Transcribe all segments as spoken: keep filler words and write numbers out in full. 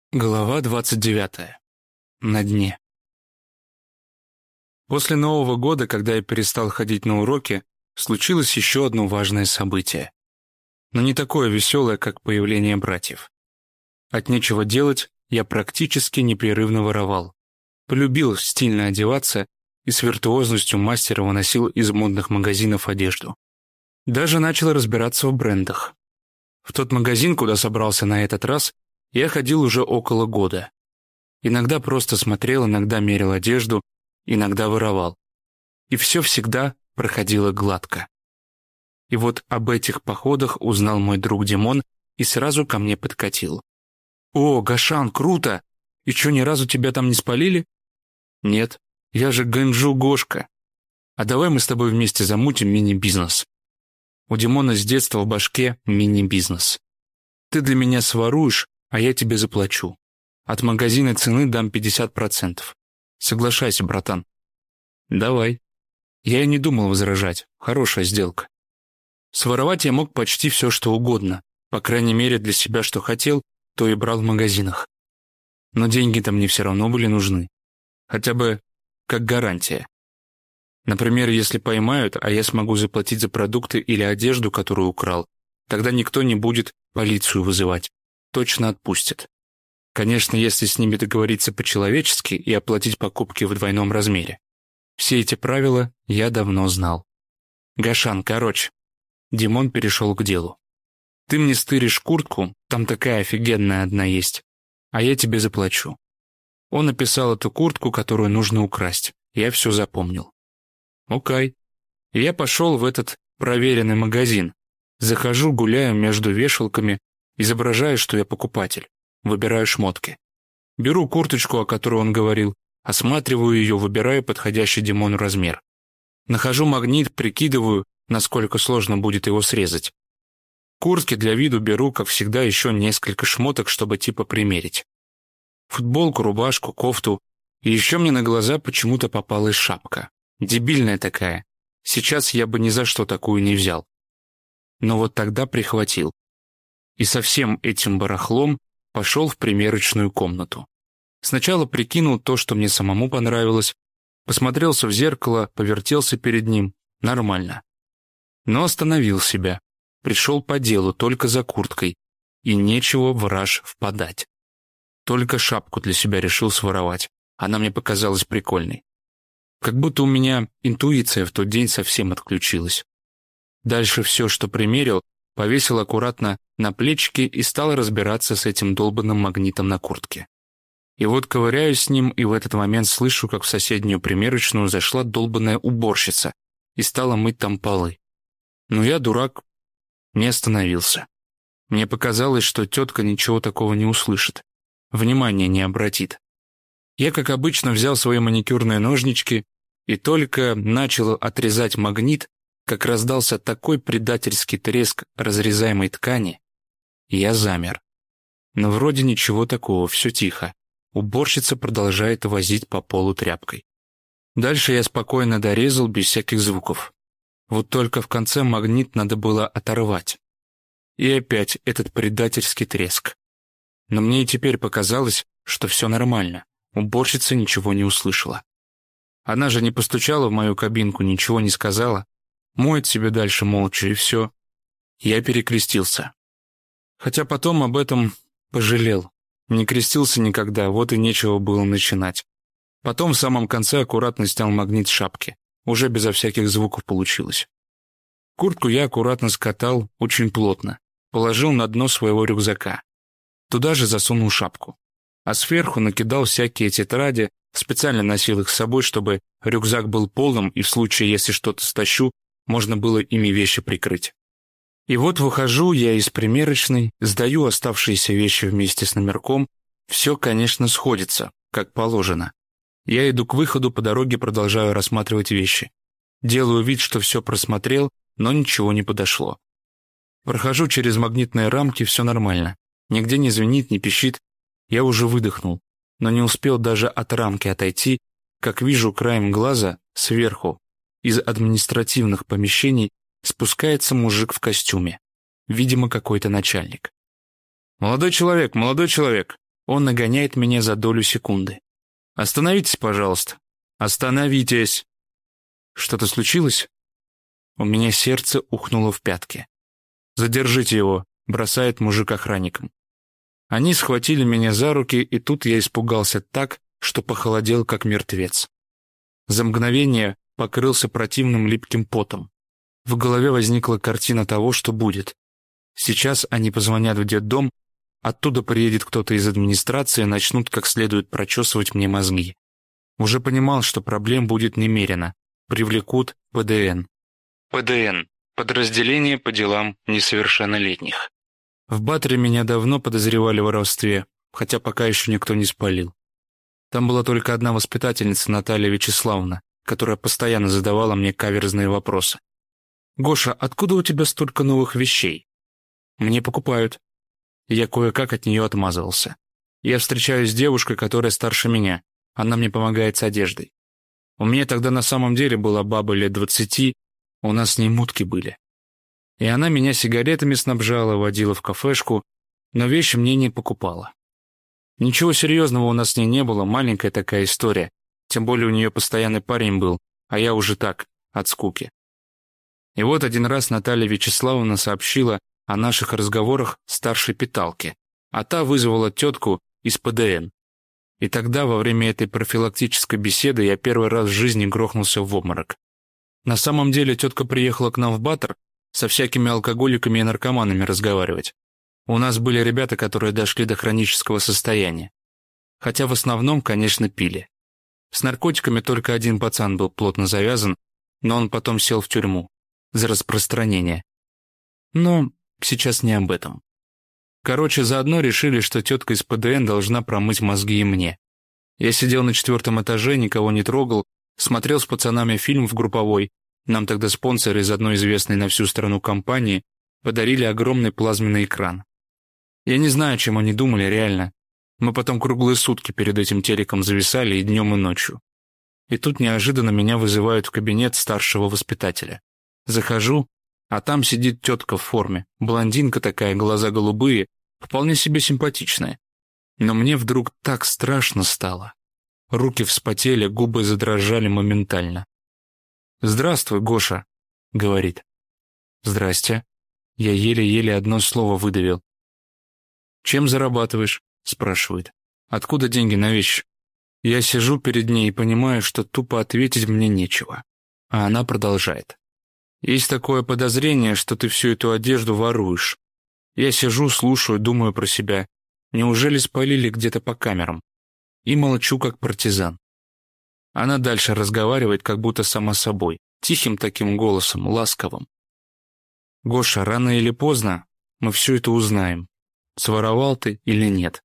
Глава двадцать девятая. На дне. После Нового года, когда я перестал ходить на уроки, случилось еще одно важное событие. Но не такое веселое, как появление братьев. От нечего делать я практически непрерывно воровал. Полюбил стильно одеваться и с виртуозностью мастера выносил из модных магазинов одежду. Даже начал разбираться в брендах. В тот магазин, куда собрался на этот раз, я ходил уже около года. Иногда просто смотрел, иногда мерил одежду, иногда воровал. И все всегда проходило гладко. И вот об этих походах узнал мой друг Димон и сразу ко мне подкатил. «О, Гашан, круто! И что, ни разу тебя там не спалили?» «Нет, я же Гэнджу Гошка. А давай мы с тобой вместе замутим мини-бизнес». У Димона с детства в башке мини-бизнес. «Ты для меня своруешь, а я тебе заплачу. От магазина цены дам пятьдесят процентов. Соглашайся, братан». «Давай». Я и не думал возражать. Хорошая сделка. Своровать я мог почти все, что угодно. По крайней мере, для себя что хотел, то и брал в магазинах. Но деньги-то мне все равно были нужны. Хотя бы как гарантия. Например, если поймают, а я смогу заплатить за продукты или одежду, которую украл, тогда никто не будет полицию вызывать. Точно отпустят. Конечно, если с ними договориться по-человечески и оплатить покупки в двойном размере. Все эти правила я давно знал. «Гашан, короче». Димон перешел к делу. «Ты мне стыришь куртку, там такая офигенная одна есть, а я тебе заплачу». Он описал эту куртку, которую нужно украсть. Я все запомнил. Окей. И я пошел в этот проверенный магазин. Захожу, гуляю между вешалками, изображаю, что я покупатель. Выбираю шмотки. Беру курточку, о которой он говорил, осматриваю ее, выбираю подходящий Димону размер. Нахожу магнит, прикидываю, насколько сложно будет его срезать. Куртки для виду беру, как всегда, еще несколько шмоток, чтобы типа примерить. Футболку, рубашку, кофту. И еще мне на глаза почему-то попалась шапка. Дебильная такая. Сейчас я бы ни за что такую не взял. Но вот тогда прихватил. И со всем этим барахлом пошел в примерочную комнату. Сначала прикинул то, что мне самому понравилось, посмотрелся в зеркало, повертелся перед ним. Нормально. Но остановил себя. Пришел по делу, только за курткой. И нечего в раж впадать. Только шапку для себя решил своровать. Она мне показалась прикольной. Как будто у меня интуиция в тот день совсем отключилась. Дальше все, что примерил, повесил аккуратно на плечики и стал разбираться с этим долбанным магнитом на куртке. И вот ковыряюсь с ним, и в этот момент слышу, как в соседнюю примерочную зашла долбанная уборщица и стала мыть там полы. Но я, дурак, не остановился. Мне показалось, что тетка ничего такого не услышит, внимания не обратит. Я, как обычно, взял свои маникюрные ножнички и только начал отрезать магнит, как раздался такой предательский треск разрезаемой ткани, и я замер. Но вроде ничего такого, все тихо. Уборщица продолжает возить по полу тряпкой. Дальше я спокойно дорезал без всяких звуков. Вот только в конце магнит надо было оторвать. И опять этот предательский треск. Но мне и теперь показалось, что все нормально. Уборщица ничего не услышала. Она же не постучала в мою кабинку, ничего не сказала. Моет себе дальше молча, и все. Я перекрестился. Хотя потом об этом пожалел. Не крестился никогда, вот и нечего было начинать. Потом в самом конце аккуратно снял магнит с шапки. Уже безо всяких звуков получилось. Куртку я аккуратно скатал, очень плотно. Положил на дно своего рюкзака. Туда же засунул шапку. А сверху накидал всякие тетради, специально носил их с собой, чтобы рюкзак был полным, и в случае, если что-то стащу, можно было ими вещи прикрыть. И вот выхожу я из примерочной, сдаю оставшиеся вещи вместе с номерком. Все, конечно, сходится, как положено. Я иду к выходу, по дороге продолжаю рассматривать вещи. Делаю вид, что все просмотрел, но ничего не подошло. Прохожу через магнитные рамки, все нормально. Нигде не звенит, не пищит. Я уже выдохнул, но не успел даже от рамки отойти, как вижу краем глаза сверху. Из административных помещений спускается мужик в костюме. Видимо, какой-то начальник. «Молодой человек, молодой человек, Он нагоняет меня за долю секунды. «Остановитесь, пожалуйста! Остановитесь!» «Что-то случилось?» У меня сердце ухнуло в пятки. «Задержите его», — бросает мужик охранникам. Они схватили меня за руки, и тут я испугался так, что похолодел, как мертвец. За мгновение покрылся противным липким потом. В голове возникла картина того, что будет. Сейчас они позвонят в детдом, оттуда приедет кто-то из администрации и начнут как следует прочесывать мне мозги. Уже понимал, что проблем будет немерено. Привлекут ПДН. ПДН. Подразделение по делам несовершеннолетних. В Батре меня давно подозревали в воровстве, хотя пока еще никто не спалил. Там была только одна воспитательница, Наталья Вячеславовна, которая постоянно задавала мне каверзные вопросы. «Гоша, откуда у тебя столько новых вещей?» «Мне покупают». Я кое-как от нее отмазывался. Я встречаюсь с девушкой, которая старше меня. Она мне помогает с одеждой. У меня тогда на самом деле была баба лет двадцати, у нас с ней мутки были. И она меня сигаретами снабжала, водила в кафешку, но вещи мне не покупала. Ничего серьезного у нас с ней не было, маленькая такая история. Тем более у нее постоянный парень был, а я уже так, от скуки. И вот один раз Наталья Вячеславовна сообщила о наших разговорах старшей питалке, а та вызвала тетку из ПДН. И тогда, во время этой профилактической беседы, я первый раз в жизни грохнулся в обморок. На самом деле тетка приехала к нам в Батр со всякими алкоголиками и наркоманами разговаривать. У нас были ребята, которые дошли до хронического состояния. Хотя в основном, конечно, пили. С наркотиками только один пацан был плотно завязан, но он потом сел в тюрьму за распространение. Но сейчас не об этом. Короче, заодно решили, что тетка из ПДН должна промыть мозги и мне. Я сидел на четвертом этаже, никого не трогал, смотрел с пацанами фильм в групповой. Нам тогда спонсоры из одной известной на всю страну компании подарили огромный плазменный экран. Я не знаю, чем они думали, реально. Мы потом круглые сутки перед этим телеком зависали и днем, и ночью. И тут неожиданно меня вызывают в кабинет старшего воспитателя. Захожу, а там сидит тетка в форме, блондинка такая, глаза голубые, вполне себе симпатичная. Но мне вдруг так страшно стало. Руки вспотели, губы задрожали моментально. «Здравствуй, Гоша», — говорит. «Здрасте». Я еле-еле одно слово выдавил. «Чем зарабатываешь?» — спрашивает. «Откуда деньги на вещи?» Я сижу перед ней и понимаю, что тупо ответить мне нечего. А она продолжает. «Есть такое подозрение, что ты всю эту одежду воруешь. Я сижу, слушаю, думаю про себя. Неужели спалили где-то по камерам?» И молчу, как партизан. Она дальше разговаривает, как будто сама собой, тихим таким голосом, ласковым. «Гоша, рано или поздно мы все это узнаем, своровал ты или нет».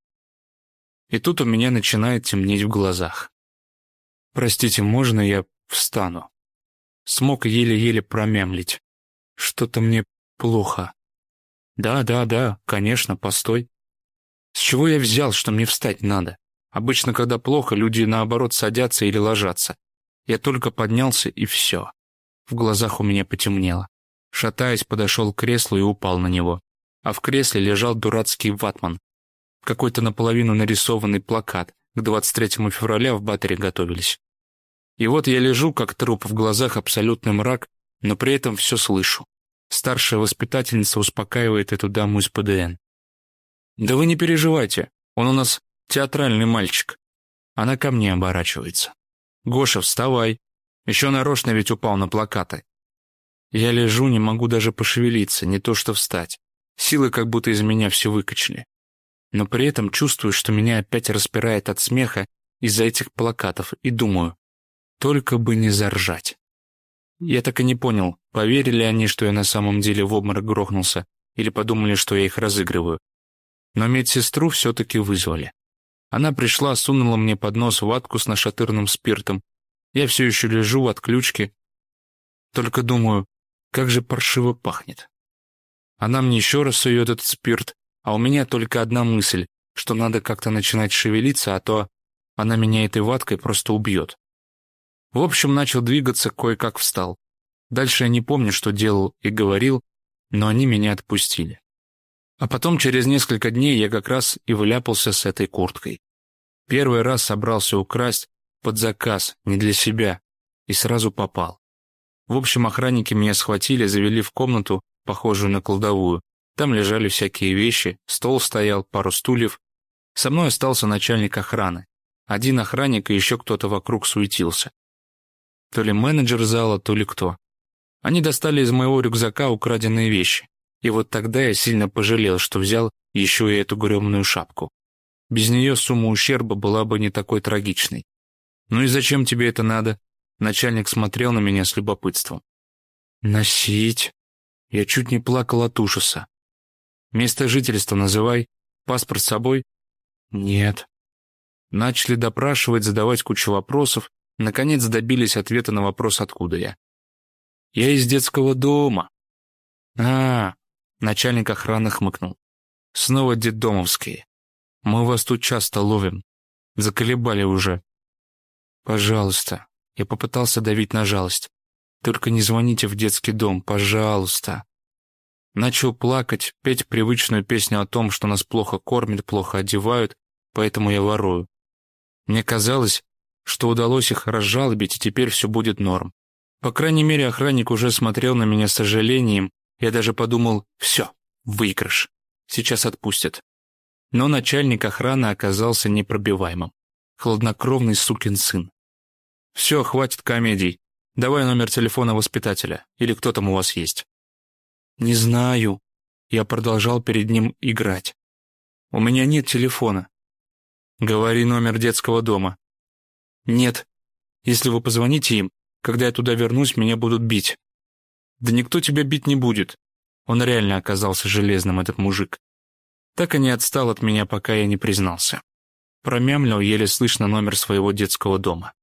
И тут у меня начинает темнеть в глазах. «Простите, можно я встану?» Смог еле-еле промямлить. «Что-то мне плохо». «Да, да, да, конечно, постой». С чего я взял, что мне встать надо? Обычно, когда плохо, люди наоборот садятся или ложатся. Я только поднялся, и все. В глазах у меня потемнело. Шатаясь, подошел к креслу и упал на него. А в кресле лежал дурацкий ватман. Какой-то наполовину нарисованный плакат. К двадцать третьему февраля в Батаре готовились. И вот я лежу, как труп, в глазах абсолютный мрак, но при этом все слышу. Старшая воспитательница успокаивает эту даму из ПДН. «Да вы не переживайте, он у нас театральный мальчик». Она ко мне оборачивается. «Гоша, вставай. Еще нарочно ведь упал на плакаты». Я лежу, не могу даже пошевелиться, не то что встать. Силы как будто из меня все выкачали. Но при этом чувствую, что меня опять распирает от смеха из-за этих плакатов, и думаю, только бы не заржать. Я так и не понял, поверили они, что я на самом деле в обморок грохнулся, или подумали, что я их разыгрываю. Но медсестру все-таки вызвали. Она пришла, сунула мне под нос ватку с нашатырным спиртом. Я все еще лежу в отключке. Только думаю, как же паршиво пахнет. Она мне еще раз сует этот спирт, а у меня только одна мысль, что надо как-то начинать шевелиться, а то она меня этой ваткой просто убьет. В общем, начал двигаться, кое-как встал. Дальше я не помню, что делал и говорил, но они меня отпустили. А потом через несколько дней я как раз и вляпался с этой курткой. Первый раз собрался украсть под заказ, не для себя, и сразу попал. В общем, охранники меня схватили, завели в комнату, похожую на кладовую. Там лежали всякие вещи, стол стоял, пару стульев. Со мной остался начальник охраны. Один охранник и еще кто-то вокруг суетился. То ли менеджер зала, то ли кто. Они достали из моего рюкзака украденные вещи. И вот тогда я сильно пожалел, что взял еще и эту грёбаную шапку. Без нее сумма ущерба была бы не такой трагичной. «Ну и зачем тебе это надо?» Начальник смотрел на меня с любопытством. «Носить?» Я чуть не плакал от ужаса. «Место жительства называй. Паспорт с собой?» «Нет». Начали допрашивать, задавать кучу вопросов. Наконец добились ответа на вопрос, откуда я. «Я из детского дома». «А-а-а», начальник охраны хмыкнул. «Снова детдомовские. Мы вас тут часто ловим. Заколебали уже». «Пожалуйста». Я попытался давить на жалость. «Только не звоните в детский дом, пожалуйста». Начал плакать, петь привычную песню о том, что нас плохо кормят, плохо одевают, поэтому я ворую. Мне казалось, что удалось их разжалобить, и теперь все будет норм. По крайней мере, охранник уже смотрел на меня с сожалением. Я даже подумал: все, выигрыш, сейчас отпустят. Но начальник охраны оказался непробиваемым. Хладнокровный сукин сын. «Все, хватит комедий. Давай номер телефона воспитателя. Или кто там у вас есть?» «Не знаю». Я продолжал перед ним играть. «У меня нет телефона». «Говори номер детского дома». «Нет. Если вы позвоните им, когда я туда вернусь, меня будут бить». «Да никто тебя бить не будет». Он реально оказался железным, этот мужик. Так и не отстал от меня, пока я не признался. Промямлил еле слышно номер своего детского дома.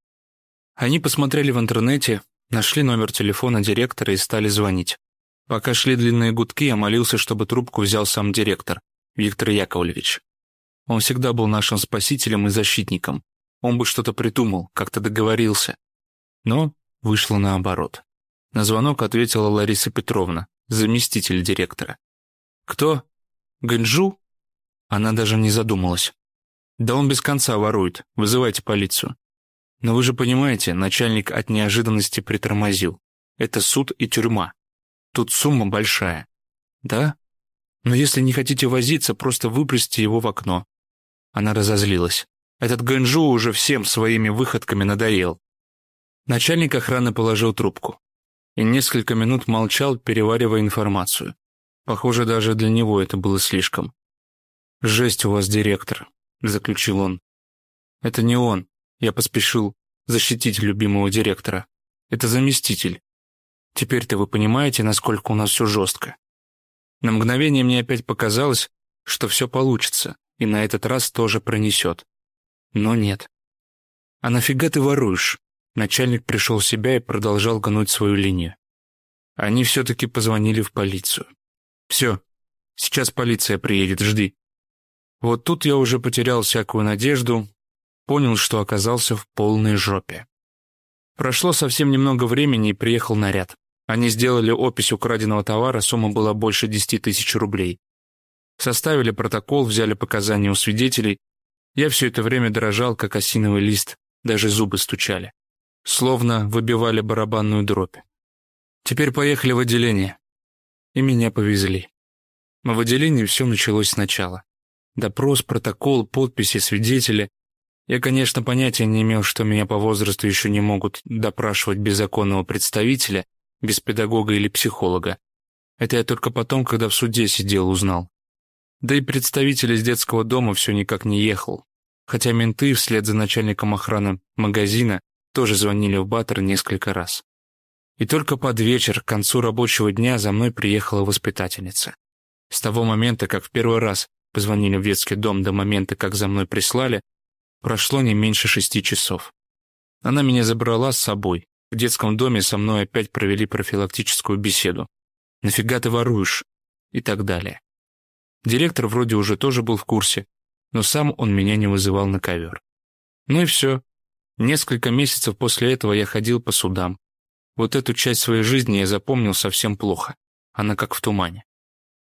Они посмотрели в интернете, нашли номер телефона директора и стали звонить. Пока шли длинные гудки, я молился, чтобы трубку взял сам директор, Виктор Яковлевич. Он всегда был нашим спасителем и защитником. Он бы что-то придумал, как-то договорился. Но вышло наоборот. На звонок ответила Лариса Петровна, заместитель директора. «Кто? Ганджу?» Она даже не задумалась. «Да он без конца ворует. Вызывайте полицию». «Но вы же понимаете, начальник от неожиданности притормозил. Это суд и тюрьма. Тут сумма большая». «Да? Но если не хотите возиться, просто выбросьте его в окно». Она разозлилась. Этот Ганджу уже всем своими выходками надоел. Начальник охраны положил трубку и несколько минут молчал, переваривая информацию. Похоже, даже для него это было слишком. «Жесть у вас, директор», — заключил он. «Это не он. Я поспешил защитить любимого директора. Это заместитель. Теперь-то вы понимаете, насколько у нас все жестко». На мгновение мне опять показалось, что все получится, и на этот раз тоже пронесет. Но нет. «А нафига ты воруешь?» Начальник пришел в себя и продолжал гнуть свою линию. Они все-таки позвонили в полицию. «Все, сейчас полиция приедет, жди». Вот тут я уже потерял всякую надежду, понял, что оказался в полной жопе. Прошло совсем немного времени, и приехал наряд. Они сделали опись украденного товара, сумма была больше десяти тысяч рублей. Составили протокол, взяли показания у свидетелей. Я все это время дрожал, как осиновый лист, даже зубы стучали. Словно выбивали барабанную дробь. Теперь поехали в отделение. И меня повезли. Но в отделении все началось сначала. Допрос, протокол, подписи, свидетели. Я, конечно, понятия не имел, что меня по возрасту еще не могут допрашивать без законного представителя, без педагога или психолога. Это я только потом, когда в суде сидел, узнал. Да и представитель из детского дома все никак не ехал. Хотя менты вслед за начальником охраны магазина тоже звонили в Батор несколько раз. И только под вечер, к концу рабочего дня, за мной приехала воспитательница. С того момента, как в первый раз позвонили в детский дом, до момента, как за мной прислали, прошло не меньше шести часов. Она меня забрала с собой. В детском доме со мной опять провели профилактическую беседу. «Нафига ты воруешь?» И так далее. Директор вроде уже тоже был в курсе, но сам он меня не вызывал на ковер. Ну и все. Несколько месяцев после этого я ходил по судам. Вот эту часть своей жизни я запомнил совсем плохо. Она как в тумане.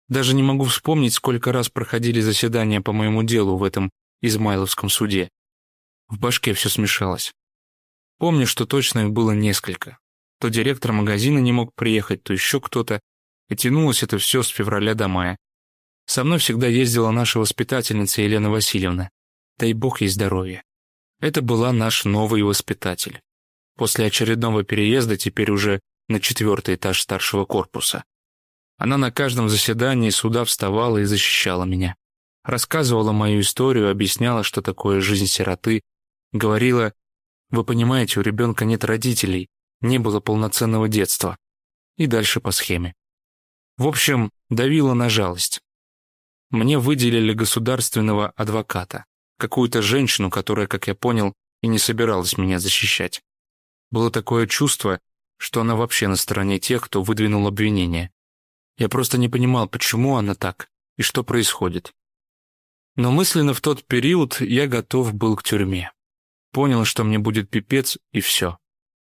Даже не могу вспомнить, сколько раз проходили заседания по моему делу в этом Измайловском суде. В башке все смешалось. Помню, что точно их было несколько. То директор магазина не мог приехать, то еще кто-то. И тянулось это все с февраля до мая. Со мной всегда ездила наша воспитательница Елена Васильевна. Дай бог ей здоровья. Это была наш новый воспитатель. После очередного переезда теперь уже на четвертый этаж старшего корпуса. Она на каждом заседании суда вставала и защищала меня. Рассказывала мою историю, объясняла, что такое жизнь сироты. Говорила: вы понимаете, у ребенка нет родителей, не было полноценного детства. И дальше по схеме. В общем, давила на жалость. Мне выделили государственного адвоката, какую-то женщину, которая, как я понял, и не собиралась меня защищать. Было такое чувство, что она вообще на стороне тех, кто выдвинул обвинение. Я просто не понимал, почему она так и что происходит. Но мысленно в тот период я готов был к тюрьме. Понял, что мне будет пипец, и все.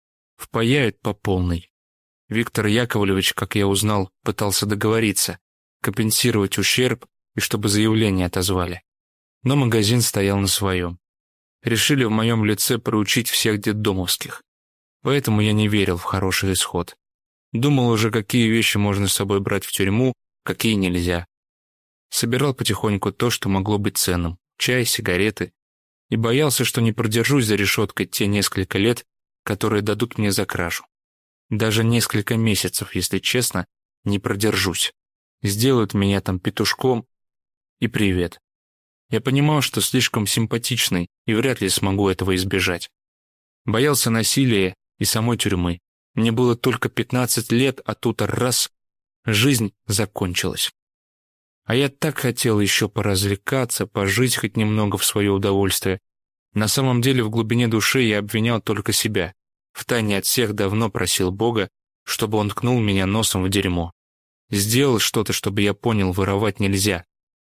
Впаяют по полной. Виктор Яковлевич, как я узнал, пытался договориться, компенсировать ущерб и чтобы заявление отозвали. Но магазин стоял на своем. Решили в моем лице проучить всех детдомовских. Поэтому я не верил в хороший исход. Думал уже, какие вещи можно с собой брать в тюрьму, какие нельзя. Собирал потихоньку то, что могло быть ценным. Чай, сигареты. И боялся, что не продержусь за решеткой те несколько лет, которые дадут мне за кражу. Даже несколько месяцев, если честно, не продержусь. Сделают меня там петушком и привет. Я понимал, что слишком симпатичный и вряд ли смогу этого избежать. Боялся насилия и самой тюрьмы. Мне было только пятнадцать лет, а тут раз — жизнь закончилась. А я так хотел еще поразвлекаться, пожить хоть немного в свое удовольствие. На самом деле в глубине души я обвинял только себя. Втайне от всех давно просил Бога, чтобы он ткнул меня носом в дерьмо. Сделал что-то, чтобы я понял, воровать нельзя.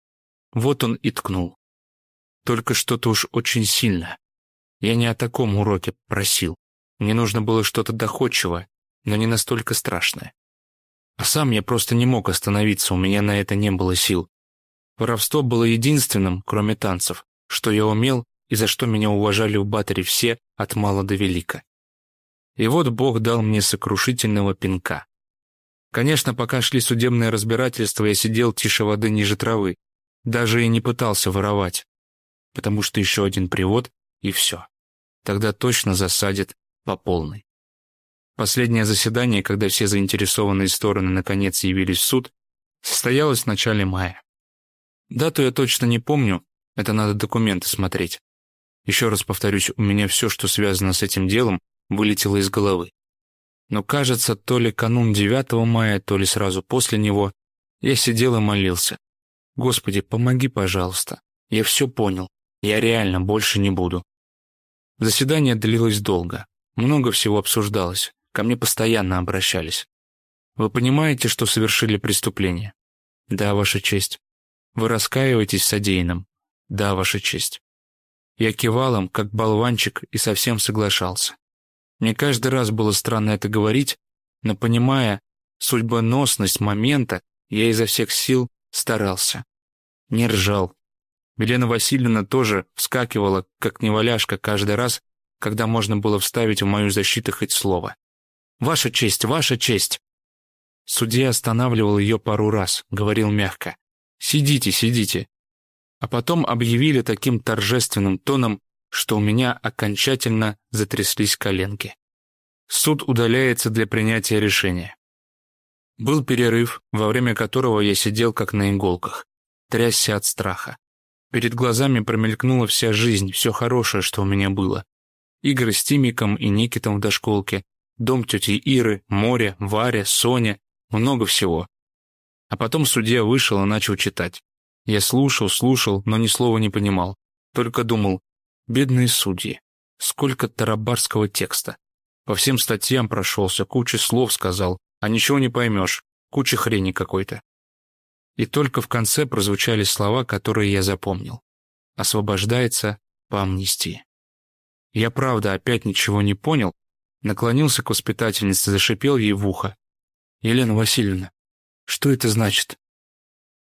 Вот он и ткнул. Только что-то уж очень сильно. Я не о таком уроке просил. Мне нужно было что-то доходчивое, но не настолько страшное. А сам я просто не мог остановиться, у меня на это не было сил. Воровство было единственным, кроме танцев, что я умел и за что меня уважали в батаре все, от мала до велика. И вот Бог дал мне сокрушительного пинка. Конечно, пока шли судебные разбирательства, я сидел тише воды ниже травы, даже и не пытался воровать, потому что еще один привод и все. Тогда точно засадят по полной. Последнее заседание, когда все заинтересованные стороны наконец явились в суд, состоялось в начале мая. Дату я точно не помню, это надо документы смотреть. Еще раз повторюсь, у меня все, что связано с этим делом, вылетело из головы. Но, кажется, то ли канун девятого мая, то ли сразу после него, я сидел и молился. Господи, помоги, пожалуйста. Я все понял. Я реально больше не буду. Заседание длилось долго. Много всего обсуждалось. Ко мне постоянно обращались. Вы понимаете, что совершили преступление? Да, Ваша честь. Вы раскаиваетесь в содеянном? Да, Ваша честь. Я кивал им, как болванчик, и совсем соглашался. Мне каждый раз было странно это говорить, но, понимая судьбоносность момента, я изо всех сил старался. Не ржал. Елена Васильевна тоже вскакивала, как неваляшка, каждый раз, когда можно было вставить в мою защиту хоть слово. «Ваша честь! Ваша честь!» Судья останавливал ее пару раз, говорил мягко: «Сидите, сидите». А потом объявили таким торжественным тоном, что у меня окончательно затряслись коленки. Суд удаляется для принятия решения. Был перерыв, во время которого я сидел как на иголках, трясся от страха. Перед глазами промелькнула вся жизнь, все хорошее, что у меня было. Игры с Тимиком и Никитом в дошколке, дом тети Иры, море, Варя, Соня, много всего. А потом судья вышел и начал читать. Я слушал, слушал, но ни слова не понимал. Только думал: бедные судьи, сколько тарабарского текста. По всем статьям прошелся, куча слов сказал, а ничего не поймешь, куча хрени какой-то. И только в конце прозвучали слова, которые я запомнил. Освобождается по амнистии. Я, правда, опять ничего не понял, наклонился к воспитательнице, зашипел ей в ухо: «Елена Васильевна, что это значит?»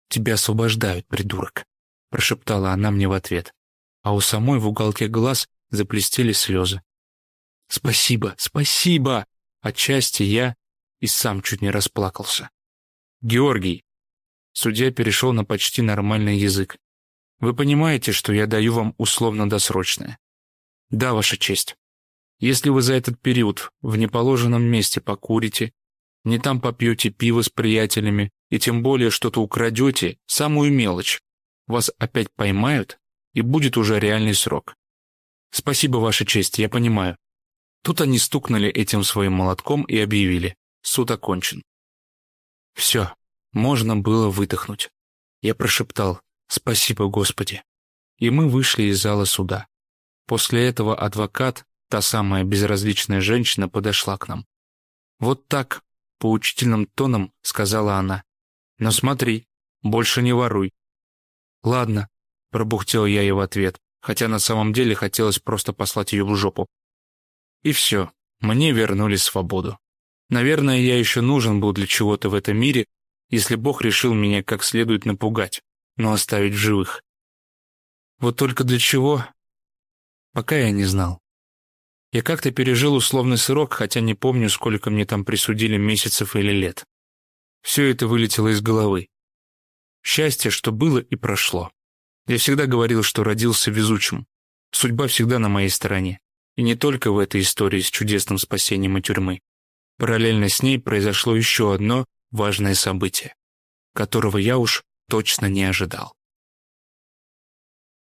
«Тебя освобождают, придурок», — прошептала она мне в ответ, а у самой в уголке глаз заблестели слезы. «Спасибо, спасибо!» Отчасти я и сам чуть не расплакался. «Георгий!» Судья перешел на почти нормальный язык. «Вы понимаете, что я даю вам условно-досрочное?» «Да, Ваша честь. Если вы за этот период в неположенном месте покурите, не там попьете пиво с приятелями и тем более что-то украдете, самую мелочь, вас опять поймают и будет уже реальный срок». «Спасибо, Ваша честь, я понимаю». Тут они стукнули этим своим молотком и объявили: суд окончен. Все, можно было выдохнуть. Я прошептал: «Спасибо, Господи». И мы вышли из зала суда. После этого адвокат, та самая безразличная женщина, подошла к нам. «Вот так», — поучительным тоном сказала она. «Но смотри, больше не воруй». «Ладно», — пробухтел я ей в ответ, хотя на самом деле хотелось просто послать ее в жопу. И все, мне вернули свободу. Наверное, я еще нужен был для чего-то в этом мире, если Бог решил меня как следует напугать, но оставить в живых. Вот только для чего? Пока я не знал. Я как-то пережил условный срок, хотя не помню, сколько мне там присудили месяцев или лет. Все это вылетело из головы. Счастье, что было и прошло. Я всегда говорил, что родился везучим. Судьба всегда на моей стороне. И не только в этой истории с чудесным спасением от тюрьмы. Параллельно с ней произошло еще одно важное событие, которого я уж точно не ожидал.